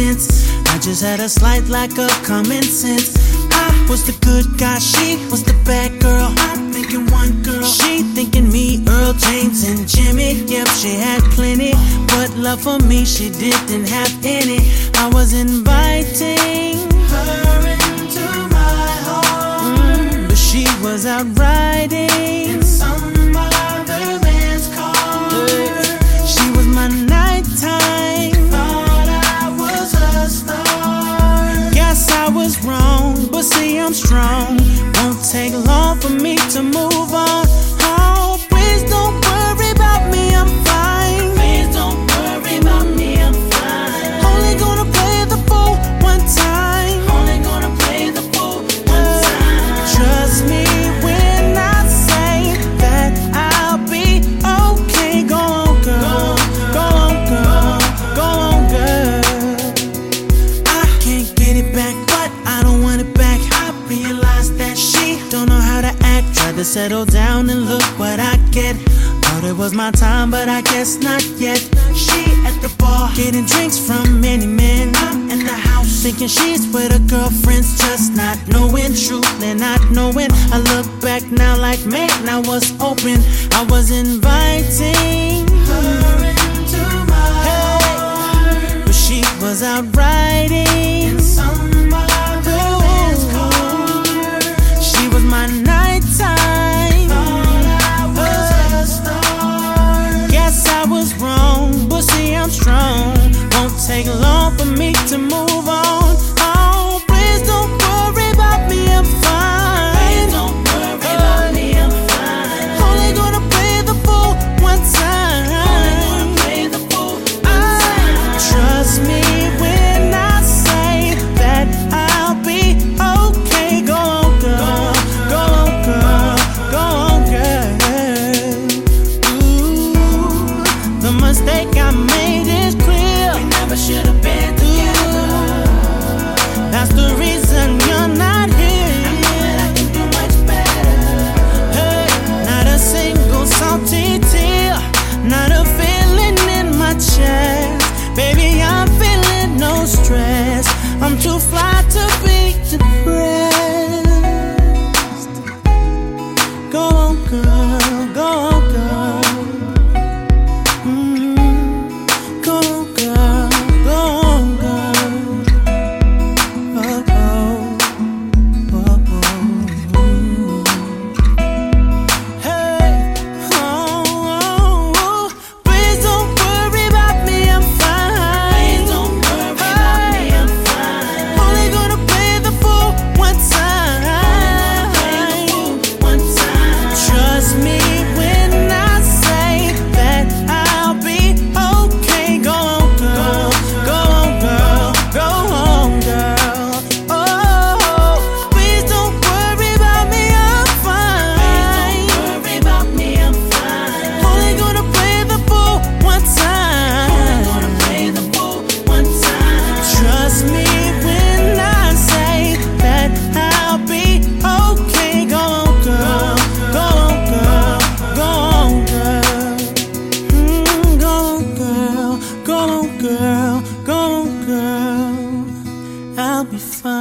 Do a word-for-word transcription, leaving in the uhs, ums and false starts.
coincidence. I just had a slight lack of common sense. I was the good guy, she was the bad girl. I'm thinking one girl, she thinking me, Earl, James, and Jimmy. Yep, she had plenty, but love for me she didn't have any. I was inviting her into my home, mm, but she was out riding in some other man's car. Hey, she was my nighttime, thought I was a star. Guess I was wrong, but see I'm strong. Won't take long for me to move on. Oh, please don't worry about me, I'm fine. Please don't worry about me, I'm fine. Only gonna play the fool one time. Only gonna play the fool one time. Trust me when I say that I'll be okay. Go on, girl. Go on, girl. Go on, girl. I can't get it back, but I don't want it back. I realized that she don't know how to act. Tried to settle down and look what I get. Thought it was my time, but I guess not yet. She at the bar, getting drinks from many men. I'm in the house, thinking she's with her girlfriends, just not knowing, truly not knowing. I look back now like, man, I was open. I was inviting her into my heart, but she was out riding in some other man's car. She was my nighttime, thought I was a star. Guess I was wrong, but see I'm strong. Won't take long for me to move on. Oh, please don't worry about me, I'm fine. Please don't worry about me, I'm fine. Only gonna play the fool one time. Only gonna play the fool one time. Trust me when I say that I'll be okay. Go on, girl. Go on, girl. Go on, girl. Ooh, the mistake I made is clear. We never should have been together. That's the reason you're not here. I know that I can do much better. Hey, not a single salty tear, not a feeling in my chest. Baby, I'm feeling no stress. I'm too fly to be depressed. Go on, girl. Go on, girl. Mm, go on, girl. Go on, girl. Oh, oh, oh, oh. Hey, oh, oh, oh. Please don't worry about me, I'm fine. Please don't worry about me, I'm fine. Only gonna play the fool one time. One time. Trust me when I say that I'll be okay. Go on, girl. Go on, girl. Go on, girl. Oh, please don't worry about me, I'm fine. Please don't worry about me, I'm fine. Only gonna play the fool one time. Only gonna play the fool one time. Trust me when I say that I'll be okay. Go on, girl. Go on, girl. Go on, girl. Mm, go on, girl. Go on, girl. Go on, girl. I'll be fine.